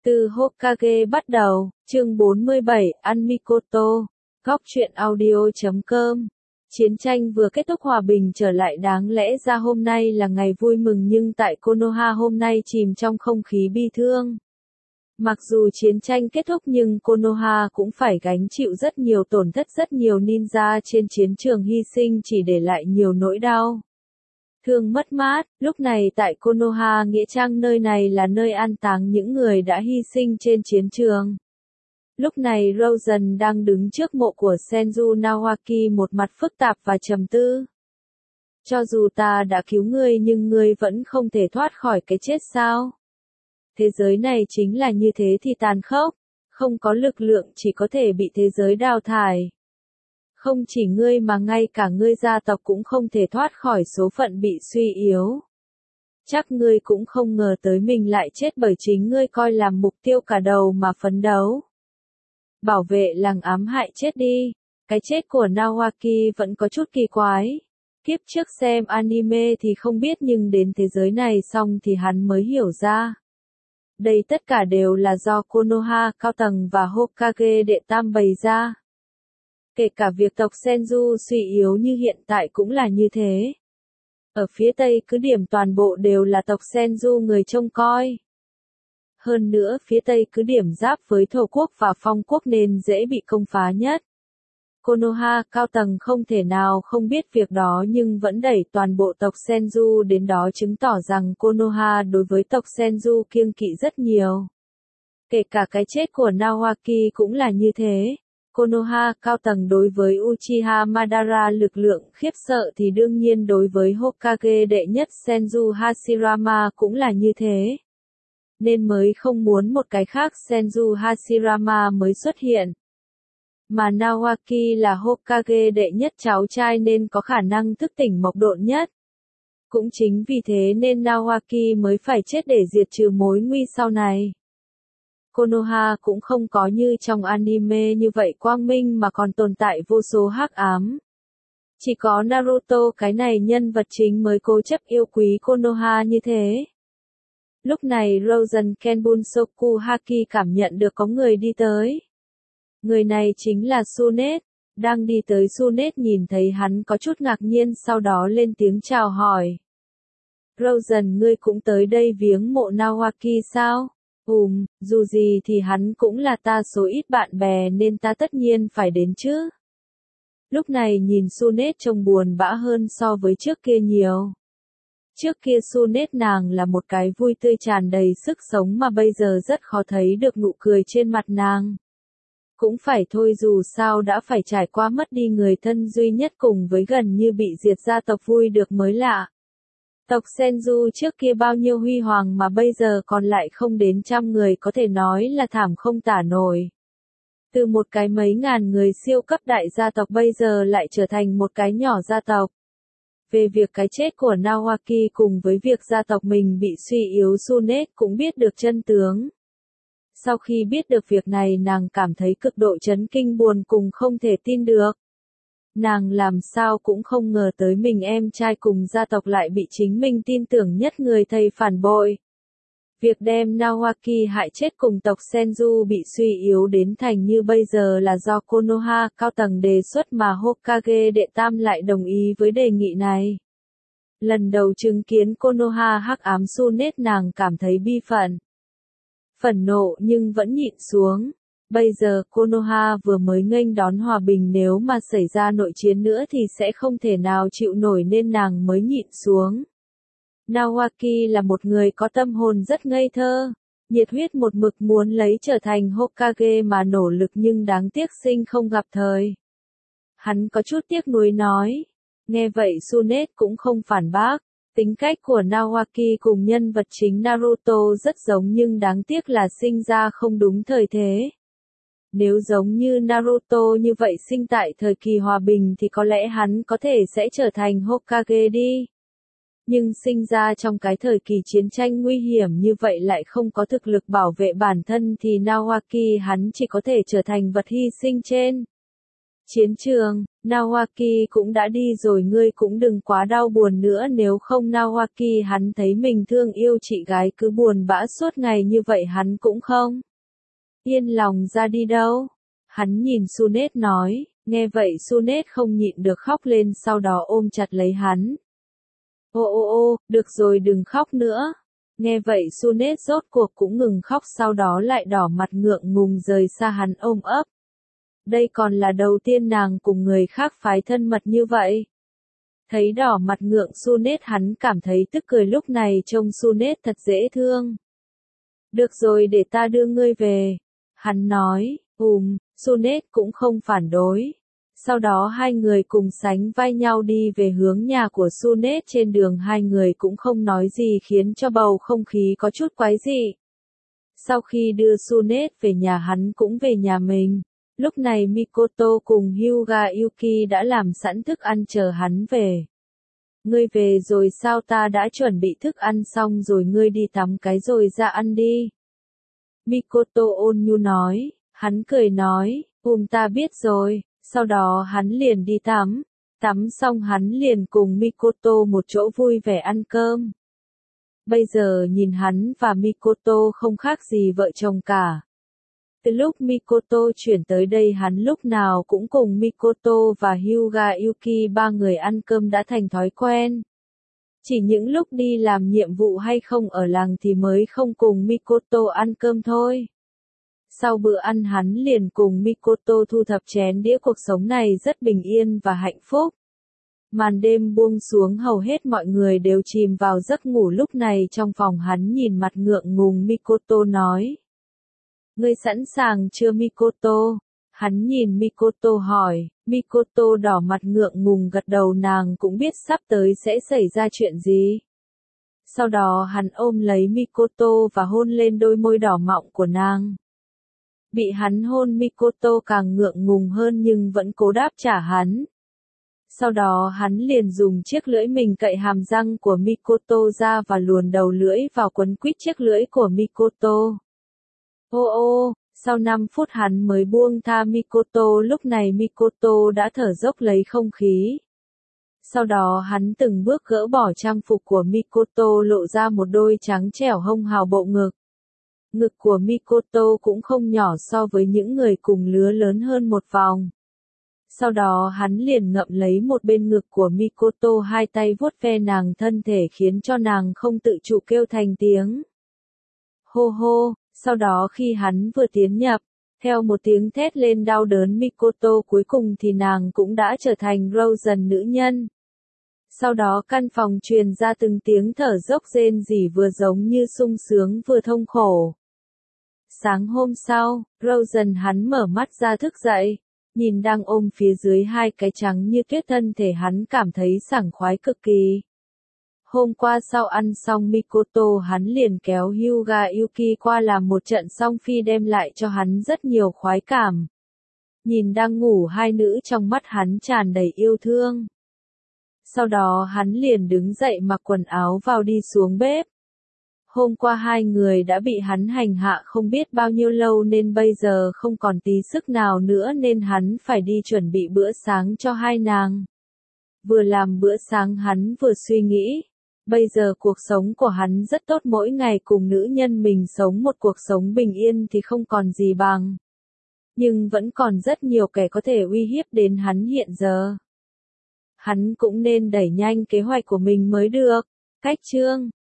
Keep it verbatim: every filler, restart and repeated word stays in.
Từ Hokage bắt đầu, chương bốn mươi bảy, ăn Mikoto, góc truyện audio chấm com. Chiến tranh vừa kết thúc, hòa bình trở lại, đáng lẽ ra hôm nay là ngày vui mừng nhưng tại Konoha hôm nay chìm trong không khí bi thương. Mặc dù chiến tranh kết thúc nhưng Konoha cũng phải gánh chịu rất nhiều tổn thất, rất nhiều ninja trên chiến trường hy sinh chỉ để lại nhiều nỗi đau. Thương mất mát, lúc này tại Konoha nghĩa trang, nơi này là nơi an táng những người đã hy sinh trên chiến trường. Lúc này Rosen đang đứng trước mộ của Senju Nawaki, một mặt phức tạp và trầm tư. Cho dù ta đã cứu ngươi nhưng ngươi vẫn không thể thoát khỏi cái chết sao? Thế giới này chính là như thế thì tàn khốc, không có lực lượng chỉ có thể bị thế giới đào thải. Không chỉ ngươi mà ngay cả ngươi gia tộc cũng không thể thoát khỏi số phận bị suy yếu. Chắc ngươi cũng không ngờ tới mình lại chết bởi chính ngươi coi làm mục tiêu cả đầu mà phấn đấu. Bảo vệ làng ám hại chết đi. Cái chết của Nawaki vẫn có chút kỳ quái. Kiếp trước xem anime thì không biết nhưng đến thế giới này xong thì hắn mới hiểu ra. Đây tất cả đều là do Konoha cao tầng và Hokage đệ tam bày ra. Kể cả việc tộc Senju suy yếu như hiện tại cũng là như thế. Ở phía Tây cứ điểm toàn bộ đều là tộc Senju người trông coi. Hơn nữa phía Tây cứ điểm giáp với Thổ quốc và Phong quốc nên dễ bị công phá nhất. Konoha cao tầng không thể nào không biết việc đó nhưng vẫn đẩy toàn bộ tộc Senju đến đó, chứng tỏ rằng Konoha đối với tộc Senju kiêng kỵ rất nhiều. Kể cả cái chết của Nawaki cũng là như thế. Konoha cao tầng đối với Uchiha Madara lực lượng khiếp sợ thì đương nhiên đối với Hokage đệ nhất Senju Hashirama cũng là như thế. Nên mới không muốn một cái khác Senju Hashirama mới xuất hiện. Mà Nawaki là Hokage đệ nhất cháu trai nên có khả năng thức tỉnh mộc độn nhất. Cũng chính vì thế nên Nawaki mới phải chết để diệt trừ mối nguy sau này. Konoha cũng không có như trong anime như vậy quang minh mà còn tồn tại vô số hắc ám. Chỉ có Naruto cái này nhân vật chính mới cố chấp yêu quý Konoha như thế. Lúc này Rosen Kenbunsoku Haki cảm nhận được có người đi tới. Người này chính là Tsunade. Đang đi tới, Tsunade nhìn thấy hắn có chút ngạc nhiên, sau đó lên tiếng chào hỏi. Rosen, ngươi cũng tới đây viếng mộ Nawaki sao? Ừm, dù gì thì hắn cũng là ta số ít bạn bè nên ta tất nhiên phải đến chứ. Lúc này nhìn Tsunade trông buồn bã hơn so với trước kia nhiều. Trước kia Tsunade nàng là một cái vui tươi tràn đầy sức sống mà bây giờ rất khó thấy được nụ cười trên mặt nàng. Cũng phải thôi, dù sao đã phải trải qua mất đi người thân duy nhất cùng với gần như bị diệt gia tộc vui được mới lạ. Tộc Senju trước kia bao nhiêu huy hoàng mà bây giờ còn lại không đến trăm người, có thể nói là thảm không tả nổi. Từ một cái mấy ngàn người siêu cấp đại gia tộc bây giờ lại trở thành một cái nhỏ gia tộc. Về việc cái chết của Nawaki cùng với việc gia tộc mình bị suy yếu, Tsunade cũng biết được chân tướng. Sau khi biết được việc này nàng cảm thấy cực độ chấn kinh, buồn cùng không thể tin được. Nàng làm sao cũng không ngờ tới mình em trai cùng gia tộc lại bị chính mình tin tưởng nhất người thầy phản bội. Việc đem Nawaki hại chết cùng tộc Senju bị suy yếu đến thành như bây giờ là do Konoha cao tầng đề xuất mà Hokage đệ tam lại đồng ý với đề nghị này. Lần đầu chứng kiến Konoha hắc ám Tsunade nàng cảm thấy bi phận. Phẫn nộ nhưng vẫn nhịn xuống. Bây giờ Konoha vừa mới nghênh đón hòa bình, nếu mà xảy ra nội chiến nữa thì sẽ không thể nào chịu nổi nên nàng mới nhịn xuống. Nawaki là một người có tâm hồn rất ngây thơ, nhiệt huyết một mực muốn lấy trở thành Hokage mà nỗ lực nhưng đáng tiếc sinh không gặp thời. Hắn có chút tiếc nuối nói. Nghe vậy Tsunade cũng không phản bác. Tính cách của Nawaki cùng nhân vật chính Naruto rất giống nhưng đáng tiếc là sinh ra không đúng thời thế. Nếu giống như Naruto như vậy sinh tại thời kỳ hòa bình thì có lẽ hắn có thể sẽ trở thành Hokage đi. Nhưng sinh ra trong cái thời kỳ chiến tranh nguy hiểm như vậy lại không có thực lực bảo vệ bản thân thì Nawaki hắn chỉ có thể trở thành vật hy sinh trên. Chiến trường, Naoaki cũng đã đi rồi, ngươi cũng đừng quá đau buồn nữa, nếu không Naoaki hắn thấy mình thương yêu chị gái cứ buồn bã suốt ngày như vậy hắn cũng không yên lòng ra đi đâu. Hắn nhìn Sunet nói, nghe vậy Sunet không nhịn được khóc lên, sau đó ôm chặt lấy hắn. Ô ô ô, được rồi đừng khóc nữa. Nghe vậy Sunet rốt cuộc cũng ngừng khóc, sau đó lại đỏ mặt ngượng ngùng rời xa hắn ôm ấp. Đây còn là đầu tiên nàng cùng người khác phái thân mật như vậy. Thấy đỏ mặt ngượng Sunet hắn cảm thấy tức cười, lúc này trông Sunet thật dễ thương. Được rồi để ta đưa ngươi về. Hắn nói, ùm, Sunet cũng không phản đối. Sau đó hai người cùng sánh vai nhau đi về hướng nhà của Sunet, trên đường hai người cũng không nói gì khiến cho bầu không khí có chút quái dị. Sau khi đưa Sunet về nhà hắn cũng về nhà mình. Lúc này Mikoto cùng Hyuga Yuki đã làm sẵn thức ăn chờ hắn về. Ngươi về rồi sao? Ta đã chuẩn bị thức ăn xong rồi, ngươi đi tắm cái rồi ra ăn đi. Mikoto ôn nhu nói, hắn cười nói, ùm ta biết rồi, sau đó hắn liền đi tắm. Tắm xong hắn liền cùng Mikoto một chỗ vui vẻ ăn cơm. Bây giờ nhìn hắn và Mikoto không khác gì vợ chồng cả. Từ lúc Mikoto chuyển tới đây hắn lúc nào cũng cùng Mikoto và Hyuga Yuki ba người ăn cơm đã thành thói quen. Chỉ những lúc đi làm nhiệm vụ hay không ở làng thì mới không cùng Mikoto ăn cơm thôi. Sau bữa ăn hắn liền cùng Mikoto thu thập chén đĩa, cuộc sống này rất bình yên và hạnh phúc. Màn đêm buông xuống, hầu hết mọi người đều chìm vào giấc ngủ, lúc này trong phòng hắn nhìn mặt ngượng ngùng Mikoto nói. Ngươi sẵn sàng chưa Mikoto? Hắn nhìn Mikoto hỏi, Mikoto đỏ mặt ngượng ngùng gật đầu, nàng cũng biết sắp tới sẽ xảy ra chuyện gì. Sau đó hắn ôm lấy Mikoto và hôn lên đôi môi đỏ mọng của nàng. Bị hắn hôn Mikoto càng ngượng ngùng hơn nhưng vẫn cố đáp trả hắn. Sau đó hắn liền dùng chiếc lưỡi mình cậy hàm răng của Mikoto ra và luồn đầu lưỡi vào quấn quýt chiếc lưỡi của Mikoto. Ô ô, sau năm phút hắn mới buông tha Mikoto, lúc này Mikoto đã thở dốc lấy không khí. Sau đó hắn từng bước gỡ bỏ trang phục của Mikoto, lộ ra một đôi trắng trẻo hông hào bộ ngực. Ngực của Mikoto cũng không nhỏ so với những người cùng lứa, lớn hơn một vòng. Sau đó hắn liền ngậm lấy một bên ngực của Mikoto, hai tay vuốt ve nàng thân thể khiến cho nàng không tự chủ kêu thành tiếng. Hô hô, sau đó khi hắn vừa tiến nhập, theo một tiếng thét lên đau đớn Mikoto, cuối cùng thì nàng cũng đã trở thành Frozen nữ nhân. Sau đó căn phòng truyền ra từng tiếng thở dốc rên rỉ, vừa giống như sung sướng vừa thông khổ. Sáng hôm sau, Frozen hắn mở mắt ra thức dậy, nhìn đang ôm phía dưới hai cái trắng như tuyết thân thể, hắn cảm thấy sảng khoái cực kỳ. Hôm qua sau ăn xong Mikoto hắn liền kéo Hyuga Yuki qua làm một trận song phi, đem lại cho hắn rất nhiều khoái cảm. Nhìn đang ngủ hai nữ, trong mắt hắn tràn đầy yêu thương. Sau đó hắn liền đứng dậy mặc quần áo vào đi xuống bếp. Hôm qua hai người đã bị hắn hành hạ không biết bao nhiêu lâu nên bây giờ không còn tí sức nào nữa, nên hắn phải đi chuẩn bị bữa sáng cho hai nàng. Vừa làm bữa sáng hắn vừa suy nghĩ. Bây giờ cuộc sống của hắn rất tốt, mỗi ngày cùng nữ nhân mình sống một cuộc sống bình yên thì không còn gì bằng. Nhưng vẫn còn rất nhiều kẻ có thể uy hiếp đến hắn hiện giờ. Hắn cũng nên đẩy nhanh kế hoạch của mình mới được. Cách chương